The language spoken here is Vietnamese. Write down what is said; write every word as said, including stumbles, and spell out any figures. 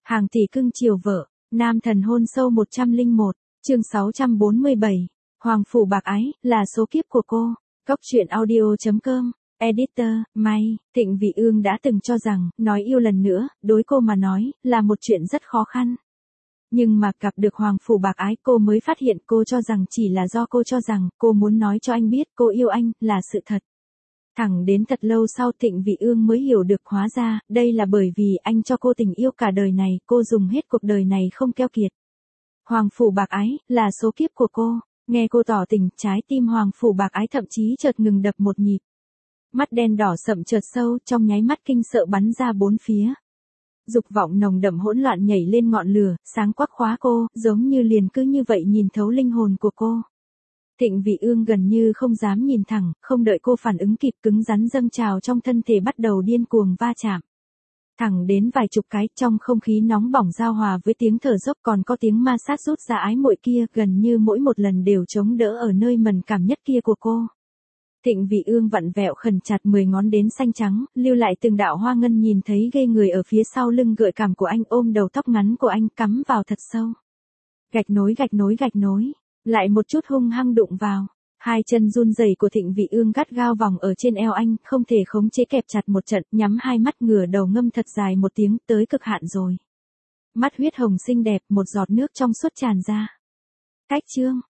Hàng tỷ cưng chiều vợ, nam thần hôn sâu một trăm lẻ một, chương sáu trăm bốn mươi bảy, Hoàng phủ bạc ái, là số kiếp của cô. Góc truyện audio chấm com, Editor, May, Thịnh Vị Ương đã từng cho rằng, nói yêu lần nữa, đối cô mà nói, là một chuyện rất khó khăn. Nhưng mà gặp được Hoàng phủ bạc ái cô mới phát hiện cô cho rằng chỉ là do cô cho rằng, cô muốn nói cho anh biết cô yêu anh, là sự thật. Thẳng đến thật lâu sau Thịnh Vị Ương mới hiểu được hóa ra, đây là bởi vì anh cho cô tình yêu cả đời này, cô dùng hết cuộc đời này không keo kiệt. Hoàng phủ bạc ái, là số kiếp của cô. Nghe cô tỏ tình, trái tim Hoàng phủ bạc ái thậm chí chợt ngừng đập một nhịp. Mắt đen đỏ sậm chợt sâu, trong nháy mắt kinh sợ bắn ra bốn phía. Dục vọng nồng đậm hỗn loạn nhảy lên ngọn lửa, sáng quắc khóa cô, giống như liền cứ như vậy nhìn thấu linh hồn của cô. Thịnh Vị Ương gần như không dám nhìn thẳng, không đợi cô phản ứng kịp, cứng rắn dâng trào trong thân thể bắt đầu điên cuồng va chạm. Thẳng đến vài chục cái, trong không khí nóng bỏng giao hòa với tiếng thở dốc còn có tiếng ma sát rút ra ái muội kia, gần như mỗi một lần đều chống đỡ ở nơi mẫn cảm nhất kia của cô. Thịnh Vị Ương vặn vẹo khẩn chặt mười ngón đến xanh trắng, lưu lại từng đạo hoa ngân nhìn thấy ghê người ở phía sau lưng gợi cảm của anh, ôm đầu tóc ngắn của anh cắm vào thật sâu. Gạch nối gạch nối gạch nối, lại một chút hung hăng đụng vào. Hai chân run rẩy của Thịnh Vị Ương gắt gao vòng ở trên eo anh, không thể khống chế kẹp chặt một trận, nhắm hai mắt ngửa đầu ngâm thật dài một tiếng, tới cực hạn rồi. Mắt huyết hồng xinh đẹp, một giọt nước trong suốt tràn ra. Cách chương,